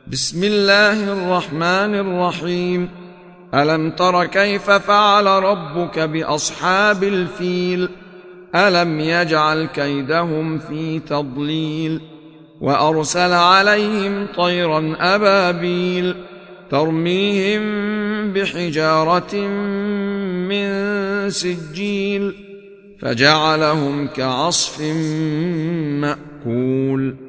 بسم الله الرحمن الرحيم. ألم تر كيف فعل ربك بأصحاب الفيل؟ ألم يجعل كيدهم في تضليل وأرسل عليهم طيرا أبابيل ترميهم بحجارة من سجيل فجعلهم كعصف مأكول.